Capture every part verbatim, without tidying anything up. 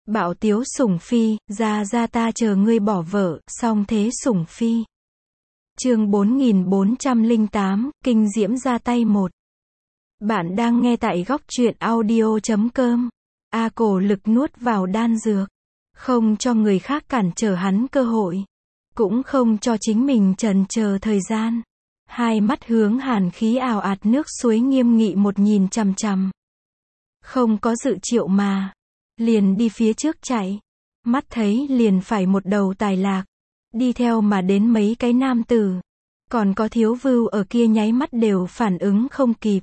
Bạo tiếu sủng phi, ra ra ta chờ ngươi bỏ vợ, song thế sủng phi. Chương bốn nghìn bốn trăm lẻ tám, kinh diễm ra tay một. Bạn đang nghe tại góc truyện audio chấm com. A Cổ Lực nuốt vào đan dược, không cho người khác cản trở hắn cơ hội, cũng không cho chính mình chần chờ thời gian. Hai mắt hướng hàn khí ào ạt nước suối nghiêm nghị một nhìn chằm chằm. Không có dự triệu mà, liền đi phía trước chạy. Mắt thấy liền phải một đầu tài lạc, đi theo mà đến mấy cái nam tử. Còn có Thiếu Vưu ở kia nháy mắt đều phản ứng không kịp.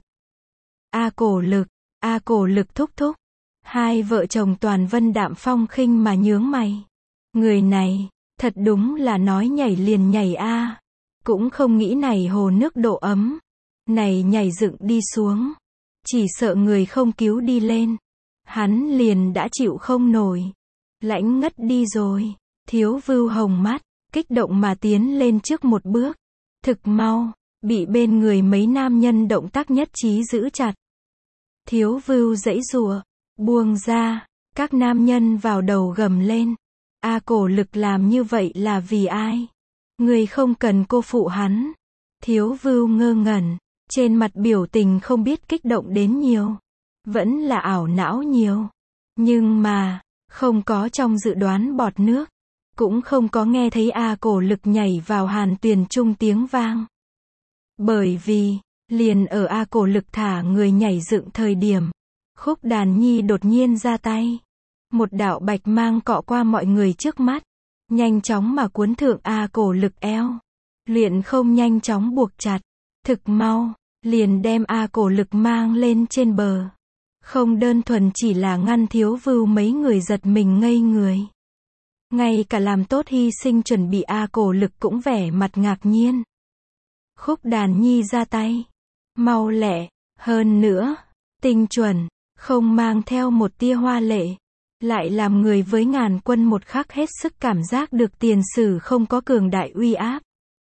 A Cổ Lực, A Cổ Lực thúc thúc. Hai vợ chồng Toàn Vân đạm phong khinh mà nhướng mày. Người này, thật đúng là nói nhảy liền nhảy a. Cũng không nghĩ này hồ nước độ ấm. Này nhảy dựng đi xuống. Chỉ sợ người không cứu đi lên. Hắn liền đã chịu không nổi. Lãnh ngất đi rồi. Thiếu Vưu hồng mắt, kích động mà tiến lên trước một bước. Thực mau, bị bên người mấy nam nhân động tác nhất trí giữ chặt. Thiếu Vưu giãy giụa, buông ra, các nam nhân vào đầu gầm lên. A Cổ Lực làm như vậy là vì ai? Người không cần cô phụ hắn. Thiếu Vưu ngơ ngẩn, trên mặt biểu tình không biết kích động đến nhiều, vẫn là ảo não nhiều. Nhưng mà, không có trong dự đoán bọt nước, cũng không có nghe thấy A Cổ Lực nhảy vào hàn tuyền trung tiếng vang. Bởi vì, liền ở A Cổ Lực thả người nhảy dựng thời điểm, Khúc Đàn Nhi đột nhiên ra tay. Một đạo bạch mang cọ qua mọi người trước mắt, nhanh chóng mà cuốn thượng A Cổ Lực eo. Luyện không nhanh chóng buộc chặt, thực mau, liền đem A Cổ Lực mang lên trên bờ. Không đơn thuần chỉ là ngăn Thiếu Vưu mấy người giật mình ngây người. Ngay cả làm tốt hy sinh chuẩn bị A Cổ Lực cũng vẻ mặt ngạc nhiên. Khúc Đàn Nhi ra tay, mau lẹ, hơn nữa, tinh chuẩn, không mang theo một tia hoa lệ, lại làm người với ngàn quân một khắc hết sức cảm giác được tiền sử không có cường đại uy áp.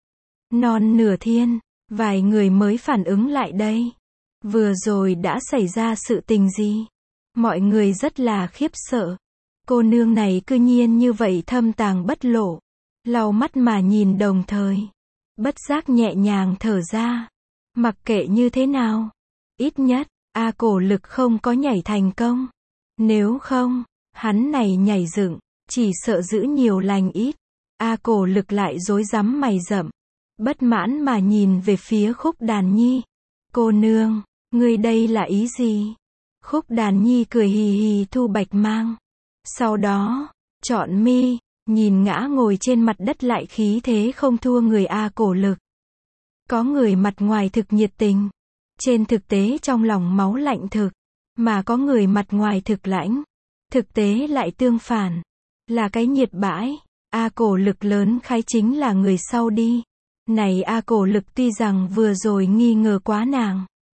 Non nửa thiên, vài người mới phản ứng lại đây. Vừa rồi đã xảy ra sự tình gì? Mọi người rất là khiếp sợ. Cô nương này cư nhiên như vậy thâm tàng bất lộ. Lau mắt mà nhìn đồng thời, bất giác nhẹ nhàng thở ra. Mặc kệ như thế nào, ít nhất, A Cổ Lực không có nhảy thành công. Nếu không, hắn này nhảy dựng, chỉ sợ giữ nhiều lành ít. A Cổ Lực lại rối rắm mày rậm, bất mãn mà nhìn về phía Khúc Đàn Nhi. Cô nương, ngươi đây là ý gì? Khúc Đàn Nhi cười hì hì thu bạch mang. Sau đó, trọn mi, nhìn ngã ngồi trên mặt đất lại khí thế không thua người A Cổ Lực. Có người mặt ngoài thực nhiệt tình, trên thực tế trong lòng máu lạnh thực, mà có người mặt ngoài thực lãnh, thực tế lại tương phản, là cái nhiệt bãi. A Cổ Lực lớn khái chính là người sau đi. Này A Cổ Lực tuy rằng vừa rồi nghi ngờ quá nàng,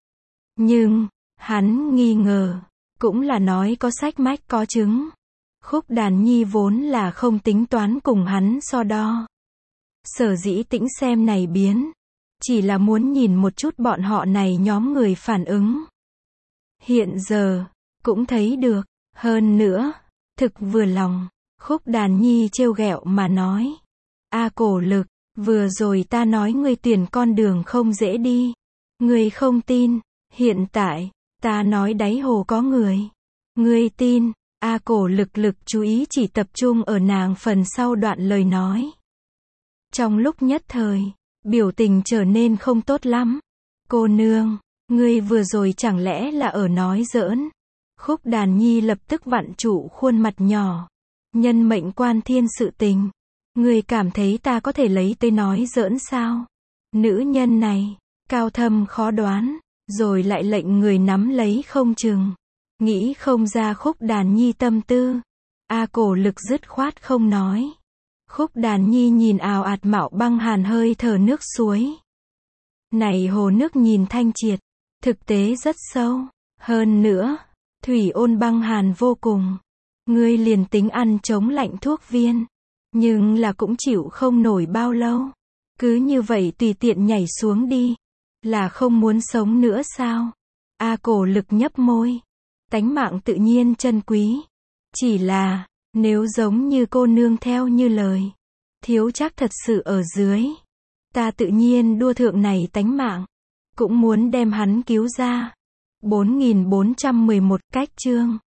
nhưng, hắn nghi ngờ, cũng là nói có sách mách có chứng. Khúc Đàn Nhi vốn là không tính toán cùng hắn so đo. Sở dĩ tĩnh xem này biến, chỉ là muốn nhìn một chút bọn họ này nhóm người phản ứng. Hiện giờ, cũng thấy được, hơn nữa, thực vừa lòng. Khúc Đàn Nhi trêu ghẹo mà nói. A Cổ Lực, vừa rồi ta nói ngươi tuyển con đường không dễ đi. Ngươi không tin, hiện tại, ta nói đáy hồ có người. Ngươi tin. A Cổ Lực lực chú ý chỉ tập trung ở nàng phần sau đoạn lời nói. Trong lúc nhất thời, biểu tình trở nên không tốt lắm. Cô nương, ngươi vừa rồi chẳng lẽ là ở nói giỡn? Khúc Đàn Nhi lập tức vặn trụ khuôn mặt nhỏ. Nhân mệnh quan thiên sự tình, ngươi cảm thấy ta có thể lấy tới nói giỡn sao? Nữ nhân này, cao thâm khó đoán, rồi lại lệnh người nắm lấy không chừng. Nghĩ không ra Khúc Đàn Nhi tâm tư. A Cổ Lực dứt khoát không nói. Khúc Đàn Nhi nhìn ào ạt mạo băng hàn hơi thở nước suối. Này hồ nước nhìn thanh triệt, thực tế rất sâu. Hơn nữa, thủy ôn băng hàn vô cùng. Ngươi liền tính ăn chống lạnh thuốc viên, nhưng là cũng chịu không nổi bao lâu. Cứ như vậy tùy tiện nhảy xuống đi, là không muốn sống nữa sao? A Cổ Lực nhấp môi. Tánh mạng tự nhiên chân quý. Chỉ là, Nếu giống như cô nương theo như lời, thiếu chắc thật sự ở dưới. Ta tự nhiên đua thượng này tánh mạng, cũng muốn đem hắn cứu ra. bốn nghìn bốn trăm mười một cách chương